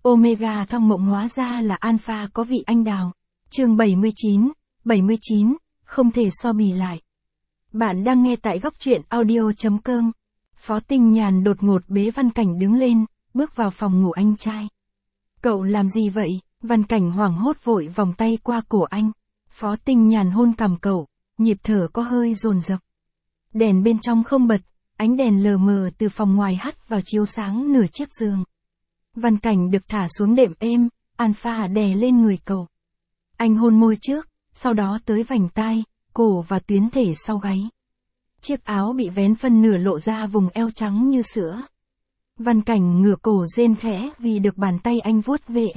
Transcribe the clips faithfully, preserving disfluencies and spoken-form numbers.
Omega trong mộng hóa ra là Alpha có vị anh đào. Chương bảy mươi chín, bảy mươi chín, không thể so bì lại. Bạn đang nghe tại góc truyện audio chấm com. Phó Tinh Nhàn đột ngột bế Văn Cảnh đứng lên, bước vào phòng ngủ anh trai. Cậu làm gì vậy? Văn Cảnh hoảng hốt vội vòng tay qua cổ anh. Phó Tinh Nhàn hôn cằm cậu, nhịp thở có hơi dồn dập. Đèn bên trong không bật, ánh đèn lờ mờ từ phòng ngoài hắt vào chiếu sáng nửa chiếc giường. Văn Cảnh được thả xuống đệm êm, Alpha đè lên người cậu. Anh hôn môi trước, sau đó tới vành tai, cổ và tuyến thể sau gáy. Chiếc áo bị vén phân nửa lộ ra vùng eo trắng như sữa. Văn Cảnh ngửa cổ rên khẽ vì được bàn tay anh vuốt ve.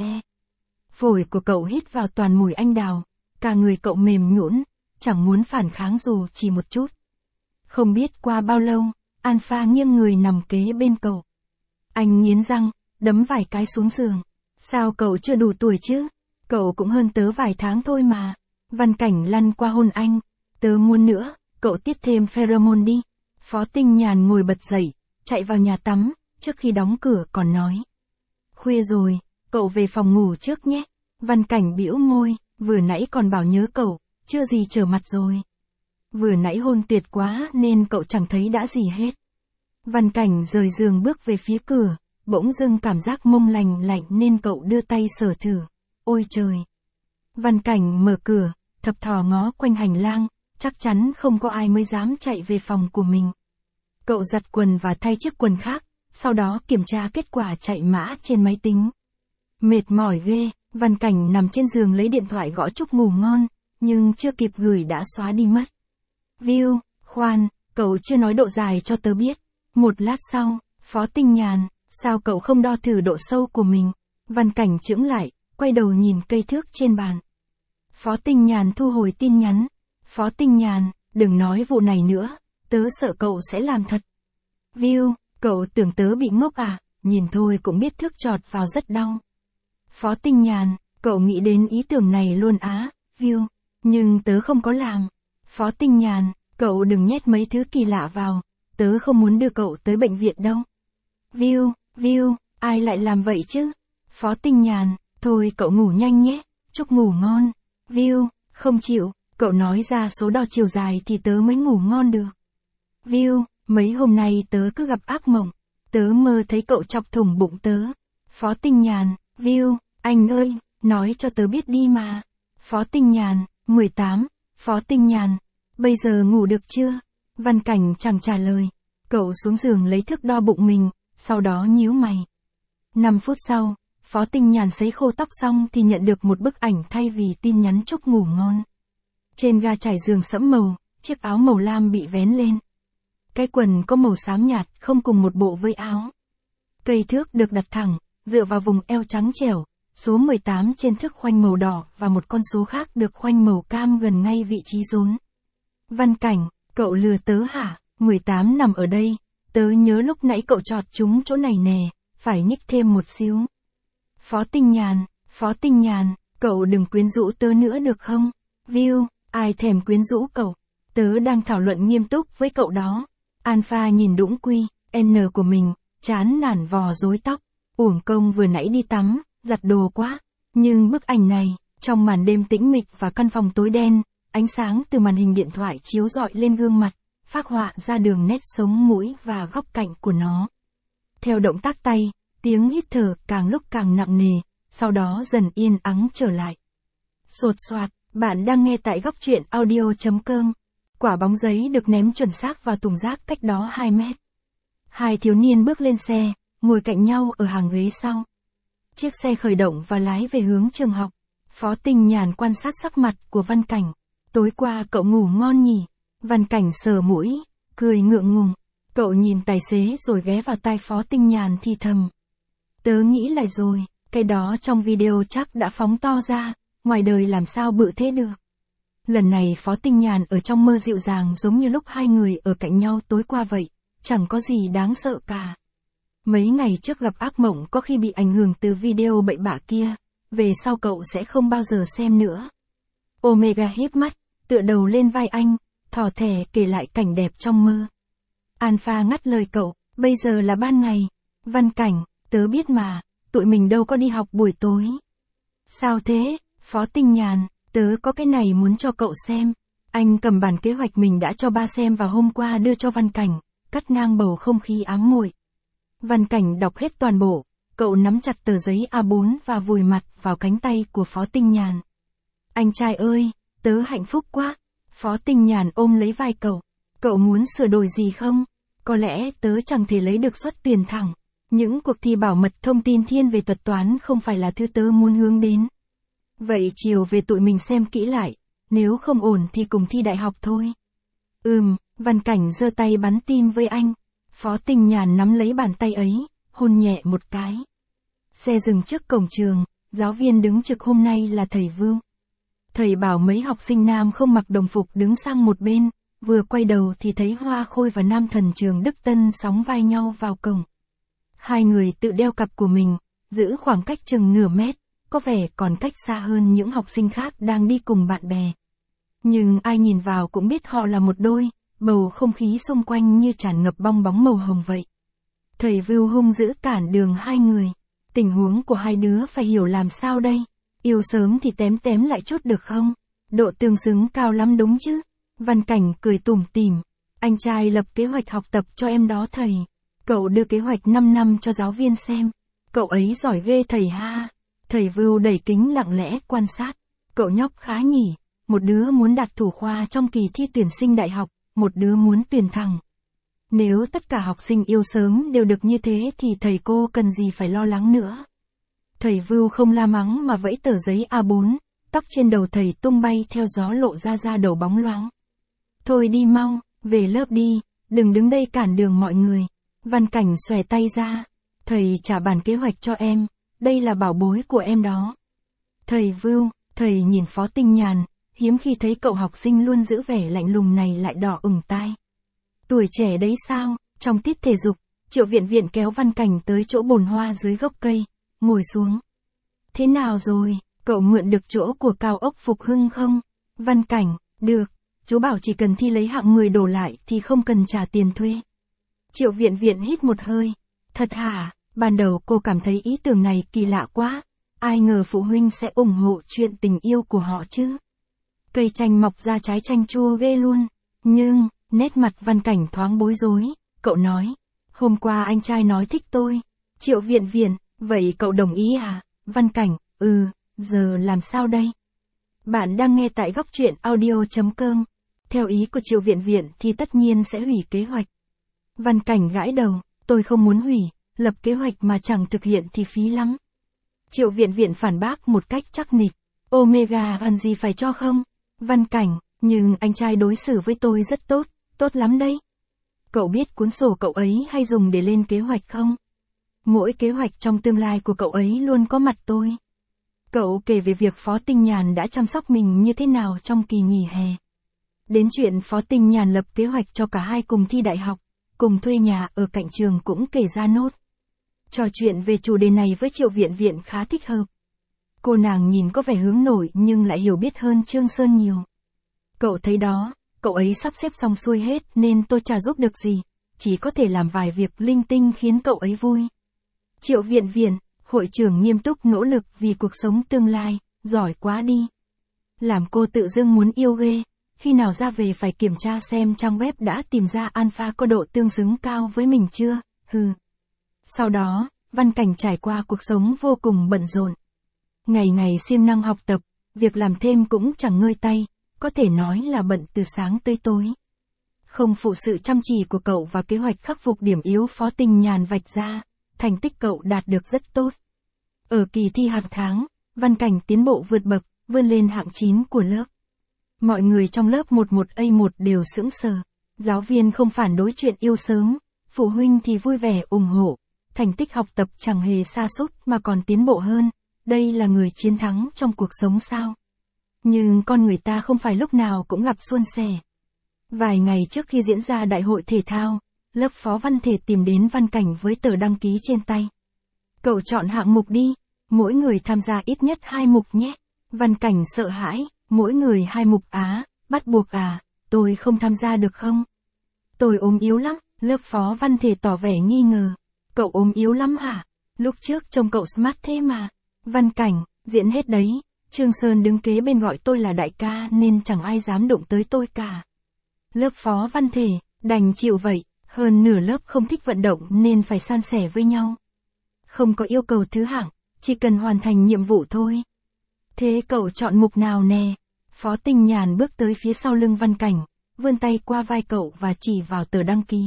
Phổi của cậu hít vào toàn mùi anh đào, cả người cậu mềm nhũn, chẳng muốn phản kháng dù chỉ một chút. Không biết qua bao lâu, Alpha nghiêng người nằm kế bên cậu. Anh nghiến răng, đấm vài cái xuống giường. Sao cậu chưa đủ tuổi chứ? Cậu cũng hơn tớ vài tháng thôi mà. Văn Cảnh lăn qua hôn anh. Tớ muốn nữa, cậu tiết thêm pheromone đi. Phó Tinh Nhàn ngồi bật dậy, chạy vào nhà tắm, trước khi đóng cửa còn nói. Khuya rồi, cậu về phòng ngủ trước nhé. Văn Cảnh bĩu môi, vừa nãy còn bảo nhớ cậu, chưa gì trở mặt rồi. Vừa nãy hôn tuyệt quá nên cậu chẳng thấy đã gì hết. Văn Cảnh rời giường bước về phía cửa, bỗng dưng cảm giác mông lành lạnh nên cậu đưa tay sờ thử. Ôi trời! Văn Cảnh mở cửa, thập thò ngó quanh hành lang, chắc chắn không có ai mới dám chạy về phòng của mình. Cậu giặt quần và thay chiếc quần khác, sau đó kiểm tra kết quả chạy mã trên máy tính. Mệt mỏi ghê, Văn Cảnh nằm trên giường lấy điện thoại gõ chúc ngủ ngon, nhưng chưa kịp gửi đã xóa đi mất. View, khoan, cậu chưa nói độ dài cho tớ biết. Một lát sau, Phó Tinh Nhàn, sao cậu không đo thử độ sâu của mình? Văn Cảnh chững lại, quay đầu nhìn cây thước trên bàn. Phó Tinh Nhàn thu hồi tin nhắn. Phó Tinh Nhàn, đừng nói vụ này nữa, tớ sợ cậu sẽ làm thật. View, cậu tưởng tớ bị ngốc à, nhìn thôi cũng biết thước chọt vào rất đau. Phó Tinh Nhàn, cậu nghĩ đến ý tưởng này luôn á, View, nhưng tớ không có làm. Phó Tinh Nhàn, cậu đừng nhét mấy thứ kỳ lạ vào, tớ không muốn đưa cậu tới bệnh viện đâu. View, View, ai lại làm vậy chứ? Phó Tinh Nhàn, thôi cậu ngủ nhanh nhé, chúc ngủ ngon. View, không chịu, cậu nói ra số đo chiều dài thì tớ mới ngủ ngon được. View, mấy hôm nay tớ cứ gặp ác mộng, tớ mơ thấy cậu chọc thủng bụng tớ. Phó Tinh Nhàn, View, anh ơi, nói cho tớ biết đi mà. Phó Tinh Nhàn, mười tám, Phó Tinh Nhàn, bây giờ ngủ được chưa? Văn Cảnh chẳng trả lời, cậu xuống giường lấy thước đo bụng mình, sau đó nhíu mày. năm phút sau, Phó Tinh Nhàn sấy khô tóc xong thì nhận được một bức ảnh thay vì tin nhắn chúc ngủ ngon. Trên ga trải giường sẫm màu, chiếc áo màu lam bị vén lên. Cái quần có màu xám nhạt không cùng một bộ với áo. Cây thước được đặt thẳng, dựa vào vùng eo trắng trẻo, số mười tám trên thước khoanh màu đỏ và một con số khác được khoanh màu cam gần ngay vị trí rốn. Văn Cảnh, cậu lừa tớ hả? mười tám nằm ở đây, tớ nhớ lúc nãy cậu chọt trúng chỗ này nè, phải nhích thêm một xíu. Phó Tinh Nhàn, Phó Tinh Nhàn, cậu đừng quyến rũ tớ nữa được không? View, ai thèm quyến rũ cậu, tớ đang thảo luận nghiêm túc với cậu đó. Alpha nhìn đũng quy, N của mình, chán nản vò rối tóc, uổng công vừa nãy đi tắm, giặt đồ quá. Nhưng bức ảnh này, trong màn đêm tĩnh mịch và căn phòng tối đen, ánh sáng từ màn hình điện thoại chiếu rọi lên gương mặt, phác họa ra đường nét sống mũi và góc cạnh của nó. Theo động tác tay, tiếng hít thở càng lúc càng nặng nề, sau đó dần yên ắng trở lại. Sột soạt, bạn đang nghe tại góc truyện audio chấm com. Quả bóng giấy được ném chuẩn xác vào thùng rác cách đó hai mét. Hai thiếu niên bước lên xe, ngồi cạnh nhau ở hàng ghế sau. Chiếc xe khởi động và lái về hướng trường học. Phó Tinh Nhàn quan sát sắc mặt của Văn Cảnh. Tối qua cậu ngủ ngon nhỉ? Văn Cảnh sờ mũi, cười ngượng ngùng. Cậu nhìn tài xế rồi ghé vào tai Phó Tinh Nhàn thì thầm. Tớ nghĩ lại rồi, cái đó trong video chắc đã phóng to ra, ngoài đời làm sao bự thế được. Lần này Phó Tinh Nhàn ở trong mơ dịu dàng giống như lúc hai người ở cạnh nhau tối qua vậy, chẳng có gì đáng sợ cả. Mấy ngày trước gặp ác mộng có khi bị ảnh hưởng từ video bậy bạ kia, về sau cậu sẽ không bao giờ xem nữa. Omega híp mắt, tựa đầu lên vai anh, thỏ thẻ kể lại cảnh đẹp trong mơ. Alpha ngắt lời cậu, bây giờ là ban ngày. Văn Cảnh, tớ biết mà, tụi mình đâu có đi học buổi tối. Sao thế, Phó Tinh Nhàn, tớ có cái này muốn cho cậu xem. Anh cầm bản kế hoạch mình đã cho ba xem vào hôm qua đưa cho Văn Cảnh, cắt ngang bầu không khí ám muội. Văn Cảnh đọc hết toàn bộ, cậu nắm chặt tờ giấy A bốn và vùi mặt vào cánh tay của Phó Tinh Nhàn. Anh trai ơi, tớ hạnh phúc quá. Phó Tinh Nhàn ôm lấy vai cậu. Cậu muốn sửa đổi gì không? Có lẽ tớ chẳng thể lấy được suất tuyển thẳng. Những cuộc thi bảo mật thông tin thiên về thuật toán không phải là thứ tớ muốn hướng đến. Vậy chiều về tụi mình xem kỹ lại, nếu không ổn thì cùng thi đại học thôi. Ừm, Văn Cảnh giơ tay bắn tim với anh. Phó Tinh Nhàn nắm lấy bàn tay ấy, hôn nhẹ một cái. Xe dừng trước cổng trường, giáo viên đứng trực hôm nay là thầy Vưu. Thầy bảo mấy học sinh nam không mặc đồng phục đứng sang một bên, vừa quay đầu thì thấy Hoa Khôi và nam thần trường Đức Tân sóng vai nhau vào cổng. Hai người tự đeo cặp của mình, giữ khoảng cách chừng nửa mét, có vẻ còn cách xa hơn những học sinh khác đang đi cùng bạn bè. Nhưng ai nhìn vào cũng biết họ là một đôi, bầu không khí xung quanh như tràn ngập bong bóng màu hồng vậy. Thầy Vưu hung dữ cản đường hai người. Tình huống của hai đứa phải hiểu làm sao đây? Yêu sớm thì tém tém lại chút được không? Độ tương xứng cao lắm đúng chứ? Văn Cảnh cười tủm tỉm. Anh trai lập kế hoạch học tập cho em đó thầy. Cậu đưa kế hoạch năm năm cho giáo viên xem. Cậu ấy giỏi ghê thầy ha. Thầy Vưu đẩy kính lặng lẽ quan sát. Cậu nhóc khá nhỉ. Một đứa muốn đạt thủ khoa trong kỳ thi tuyển sinh đại học, một đứa muốn tuyển thẳng. Nếu tất cả học sinh yêu sớm đều được như thế thì thầy cô cần gì phải lo lắng nữa. Thầy Vưu không la mắng mà vẫy tờ giấy A bốn, tóc trên đầu thầy tung bay theo gió lộ ra ra đầu bóng loáng. Thôi đi mau, về lớp đi, đừng đứng đây cản đường mọi người. Văn Cảnh xòe tay ra. Thầy trả bản kế hoạch cho em, đây là bảo bối của em đó. Thầy Vưu, thầy nhìn Phó Tinh Nhàn, hiếm khi thấy cậu học sinh luôn giữ vẻ lạnh lùng này lại đỏ ửng tai. Tuổi trẻ đấy sao? Trong tiết thể dục, Triệu Viện Viện kéo Văn Cảnh tới chỗ bồn hoa dưới gốc cây, ngồi xuống. Thế nào rồi, cậu mượn được chỗ của cao ốc Phục Hưng không? Văn Cảnh, được, chú bảo chỉ cần thi lấy hạng mười đổ lại thì không cần trả tiền thuê. Triệu Viện Viện hít một hơi. Thật hả? Ban đầu cô cảm thấy ý tưởng này kỳ lạ quá. Ai ngờ phụ huynh sẽ ủng hộ chuyện tình yêu của họ chứ. Cây chanh mọc ra trái chanh chua ghê luôn. Nhưng, nét mặt Văn Cảnh thoáng bối rối. Cậu nói, hôm qua anh trai nói thích tôi. Triệu Viện Viện, vậy cậu đồng ý à? Văn Cảnh, ừ, giờ làm sao đây? Bạn đang nghe tại góc truyện audio chấm com. Theo ý của Triệu Viện Viện thì tất nhiên sẽ hủy kế hoạch. Văn Cảnh gãi đầu, tôi không muốn hủy, lập kế hoạch mà chẳng thực hiện thì phí lắm. Triệu Viện Viện phản bác một cách chắc nịch, Omega ăn gì phải cho không? Văn Cảnh, nhưng anh trai đối xử với tôi rất tốt, tốt lắm đấy. Cậu biết cuốn sổ cậu ấy hay dùng để lên kế hoạch không? Mỗi kế hoạch trong tương lai của cậu ấy luôn có mặt tôi. Cậu kể về việc Phó Tinh Nhàn đã chăm sóc mình như thế nào trong kỳ nghỉ hè. Đến chuyện Phó Tinh Nhàn lập kế hoạch cho cả hai cùng thi đại học, cùng thuê nhà ở cạnh trường cũng kể ra nốt. Trò chuyện về chủ đề này với Triệu Viện Viện khá thích hợp. Cô nàng nhìn có vẻ hướng nội nhưng lại hiểu biết hơn Trương Sơn nhiều. Cậu thấy đó, cậu ấy sắp xếp xong xuôi hết nên tôi chả giúp được gì, chỉ có thể làm vài việc linh tinh khiến cậu ấy vui. Triệu Viện Viện, hội trưởng nghiêm túc nỗ lực vì cuộc sống tương lai, giỏi quá đi. Làm cô tự dưng muốn yêu ghê, khi nào ra về phải kiểm tra xem trang web đã tìm ra alpha có độ tương xứng cao với mình chưa, hừ. Sau đó, Văn Cảnh trải qua cuộc sống vô cùng bận rộn. Ngày ngày siêng năng học tập, việc làm thêm cũng chẳng ngơi tay, có thể nói là bận từ sáng tới tối. Không phụ sự chăm chỉ của cậu và kế hoạch khắc phục điểm yếu Phó Tinh Nhàn vạch ra, thành tích cậu đạt được rất tốt. Ở kỳ thi hàng tháng, Văn Cảnh tiến bộ vượt bậc, vươn lên hạng chín của lớp. Mọi người trong lớp mười một A một đều sững sờ. Giáo viên không phản đối chuyện yêu sớm, phụ huynh thì vui vẻ ủng hộ. Thành tích học tập chẳng hề sa sút mà còn tiến bộ hơn. Đây là người chiến thắng trong cuộc sống sao? Nhưng con người ta không phải lúc nào cũng gặp suôn sẻ. Vài ngày trước khi diễn ra đại hội thể thao, lớp Phó Văn Thể tìm đến Văn Cảnh với tờ đăng ký trên tay. Cậu chọn hạng mục đi, mỗi người tham gia ít nhất hai mục nhé. Văn Cảnh sợ hãi, mỗi người hai mục á, bắt buộc à, tôi không tham gia được không? Tôi ốm yếu lắm, lớp Phó Văn Thể tỏ vẻ nghi ngờ. Cậu ốm yếu lắm hả? Lúc trước trông cậu smart thế mà. Văn Cảnh, diễn hết đấy, Trương Sơn đứng kế bên gọi tôi là đại ca nên chẳng ai dám đụng tới tôi cả. Lớp Phó Văn Thể, đành chịu vậy, hơn nửa lớp không thích vận động nên phải san sẻ với nhau. Không có yêu cầu thứ hạng, chỉ cần hoàn thành nhiệm vụ thôi. Thế cậu chọn mục nào nè? Phó Tinh Nhàn bước tới phía sau lưng Văn Cảnh, vươn tay qua vai cậu và chỉ vào tờ đăng ký.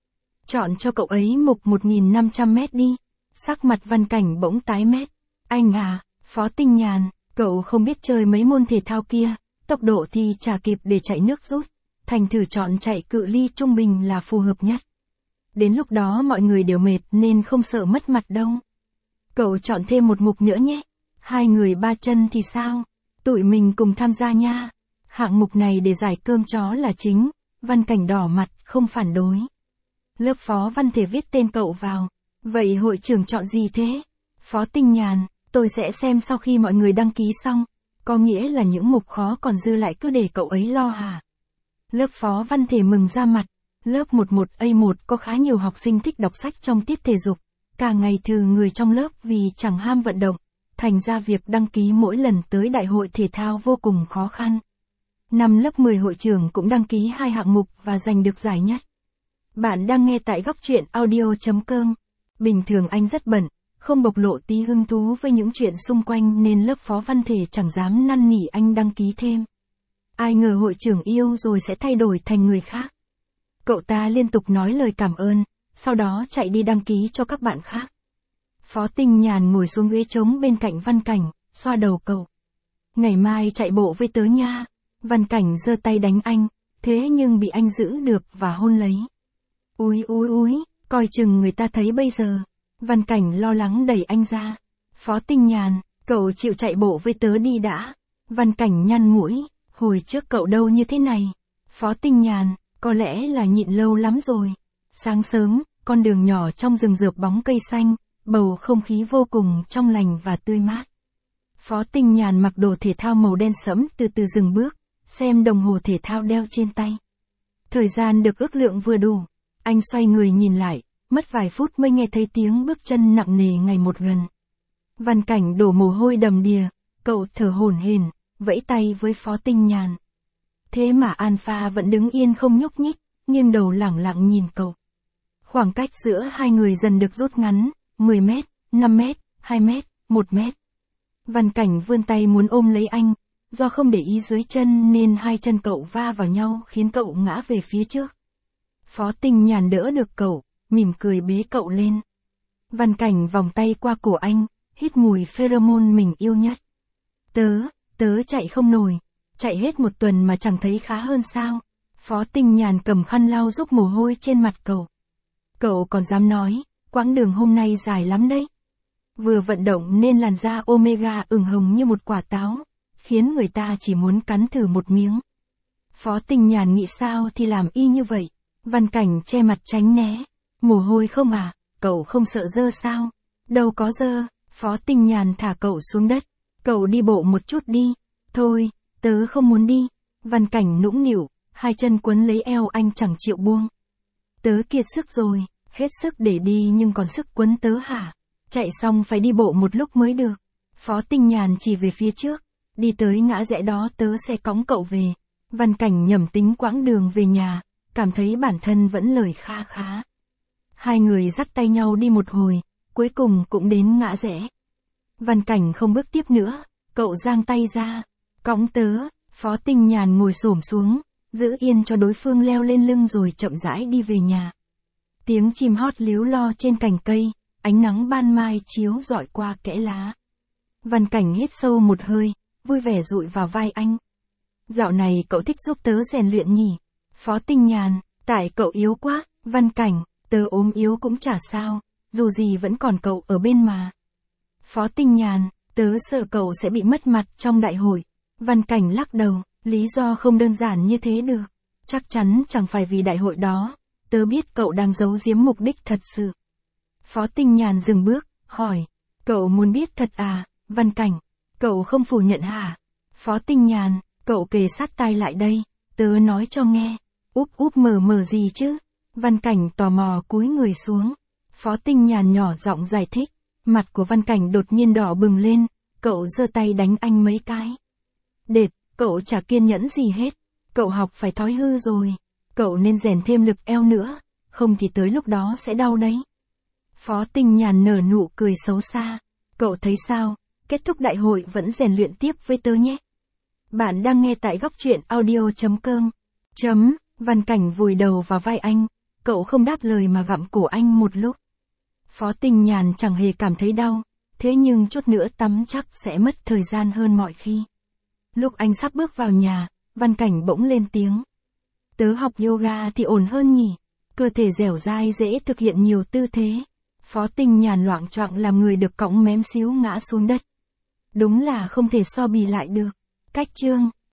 Chọn cho cậu ấy mục một nghìn năm trăm mét đi. Sắc mặt Văn Cảnh bỗng tái mét. Anh à, Phó Tinh Nhàn, cậu không biết chơi mấy môn thể thao kia, tốc độ thì chả kịp để chạy nước rút, thành thử chọn chạy cự ly trung bình là phù hợp nhất. Đến lúc đó mọi người đều mệt nên không sợ mất mặt đâu. Cậu chọn thêm một mục nữa nhé. Hai người ba chân thì sao? Tụi mình cùng tham gia nha. Hạng mục này để giải cơm chó là chính. Văn Cảnh đỏ mặt, không phản đối. Lớp Phó Văn Thể viết tên cậu vào. Vậy hội trưởng chọn gì thế? Phó Tinh Nhàn, tôi sẽ xem sau khi mọi người đăng ký xong. Có nghĩa là những mục khó còn dư lại cứ để cậu ấy lo hả? Lớp Phó Văn Thể mừng ra mặt. Lớp mười một A một có khá nhiều học sinh thích đọc sách trong tiết thể dục. Cả ngày thừ người trong lớp vì chẳng ham vận động. Thành ra việc đăng ký mỗi lần tới đại hội thể thao vô cùng khó khăn. Năm lớp mười hội trưởng cũng đăng ký hai hạng mục và giành được giải nhất. Bạn đang nghe tại góc truyện audio chấm com. Bình thường anh rất bận, không bộc lộ tí hứng thú với những chuyện xung quanh nên lớp Phó Văn Thể chẳng dám năn nỉ anh đăng ký thêm. Ai ngờ hội trưởng yêu rồi sẽ thay đổi thành người khác. Cậu ta liên tục nói lời cảm ơn, sau đó chạy đi đăng ký cho các bạn khác. Phó Tinh Nhàn ngồi xuống ghế trống bên cạnh Văn Cảnh, xoa đầu cậu. Ngày mai chạy bộ với tớ nha. Văn Cảnh giơ tay đánh anh, thế nhưng bị anh giữ được và hôn lấy. Úi úi úi, coi chừng người ta thấy bây giờ. Văn Cảnh lo lắng đẩy anh ra. Phó Tinh Nhàn, cậu chịu chạy bộ với tớ đi đã. Văn Cảnh nhăn mũi, hồi trước cậu đâu như thế này. Phó Tinh Nhàn, có lẽ là nhịn lâu lắm rồi. Sáng sớm, con đường nhỏ trong rừng rợp bóng cây xanh, bầu không khí vô cùng trong lành và tươi mát. Phó Tinh Nhàn mặc đồ thể thao màu đen sẫm từ từ dừng bước, xem đồng hồ thể thao đeo trên tay. Thời gian được ước lượng vừa đủ, anh xoay người nhìn lại, mất vài phút mới nghe thấy tiếng bước chân nặng nề ngày một gần. Văn Cảnh đổ mồ hôi đầm đìa, cậu thở hổn hển, vẫy tay với Phó Tinh Nhàn. Thế mà Alpha vẫn đứng yên không nhúc nhích, nghiêng đầu lẳng lặng nhìn cậu. Khoảng cách giữa hai người dần được rút ngắn, mười mét, năm mét, hai mét, một mét. Văn Cảnh vươn tay muốn ôm lấy anh, do không để ý dưới chân nên hai chân cậu va vào nhau khiến cậu ngã về phía trước. Phó Tinh Nhàn đỡ được cậu, mỉm cười bế cậu lên. Văn Cảnh vòng tay qua cổ anh, hít mùi pheromone mình yêu nhất. Tớ, tớ chạy không nổi, chạy hết một tuần mà chẳng thấy khá hơn sao? Phó Tinh Nhàn cầm khăn lau giúp mồ hôi trên mặt cậu. Cậu còn dám nói, quãng đường hôm nay dài lắm đấy. Vừa vận động nên làn da Omega ửng hồng như một quả táo, khiến người ta chỉ muốn cắn thử một miếng. Phó Tinh Nhàn nghĩ sao thì làm y như vậy. Văn Cảnh che mặt tránh né. Mồ hôi không à, cậu không sợ dơ sao? Đâu có dơ. Phó Tinh Nhàn thả cậu xuống đất. Cậu đi bộ một chút đi. Thôi, tớ không muốn đi. Văn Cảnh nũng nịu, hai chân quấn lấy eo anh chẳng chịu buông. Tớ kiệt sức rồi, hết sức để đi nhưng còn sức quấn tớ hả? Chạy xong phải đi bộ một lúc mới được. Phó Tinh Nhàn chỉ về phía trước. Đi tới ngã rẽ đó tớ sẽ cõng cậu về. Văn Cảnh nhẩm tính quãng đường về nhà, cảm thấy bản thân vẫn lời kha khá. Hai người dắt tay nhau đi một hồi, cuối cùng cũng đến ngã rẽ. Văn Cảnh không bước tiếp nữa, cậu giang tay ra. Cõng tớ. Phó Tinh Nhàn ngồi xổm xuống, giữ yên cho đối phương leo lên lưng rồi chậm rãi đi về nhà. Tiếng chim hót líu lo trên cành cây, ánh nắng ban mai chiếu rọi qua kẽ lá. Văn Cảnh hít sâu một hơi, vui vẻ dụi vào vai anh. Dạo này cậu thích giúp tớ rèn luyện nhỉ? Phó Tinh Nhàn, tại cậu yếu quá. Văn Cảnh, tớ ốm yếu cũng chả sao, dù gì vẫn còn cậu ở bên mà. Phó Tinh Nhàn, tớ sợ cậu sẽ bị mất mặt trong đại hội. Văn Cảnh lắc đầu, lý do không đơn giản như thế được. Chắc chắn chẳng phải vì đại hội đó, tớ biết cậu đang giấu giếm mục đích thật sự. Phó Tinh Nhàn dừng bước, hỏi, cậu muốn biết thật à? Văn Cảnh, cậu không phủ nhận hả? Phó Tinh Nhàn, cậu kề sát tai lại đây, tớ nói cho nghe. Úp úp mờ mờ gì chứ? Văn Cảnh tò mò cúi người xuống. Phó Tinh Nhàn nhỏ giọng giải thích, Mặt của Văn Cảnh đột nhiên đỏ bừng lên, cậu giơ tay đánh anh mấy cái. Đệt, cậu chả kiên nhẫn gì hết. Cậu học phải thói hư rồi. Cậu nên rèn thêm lực eo nữa, không thì tới lúc đó sẽ đau đấy. Phó Tinh Nhàn nở nụ cười xấu xa. Cậu thấy sao, kết thúc đại hội vẫn rèn luyện tiếp với tớ nhé. Bạn đang nghe tại góc truyện audio.com. Chấm, Văn Cảnh vùi đầu vào vai anh, cậu không đáp lời mà gặm cổ anh một lúc. Phó Tinh Nhàn chẳng hề cảm thấy đau, thế nhưng chút nữa tắm chắc sẽ mất thời gian hơn mọi khi. Lúc anh sắp bước vào nhà, Văn Cảnh bỗng lên tiếng. Tớ học yoga thì ổn hơn nhỉ, cơ thể dẻo dai dễ thực hiện nhiều tư thế. Phó Tinh Nhàn loạng choạng làm người được cõng mém xíu ngã xuống đất. Đúng là không thể so bì lại được. Cách chương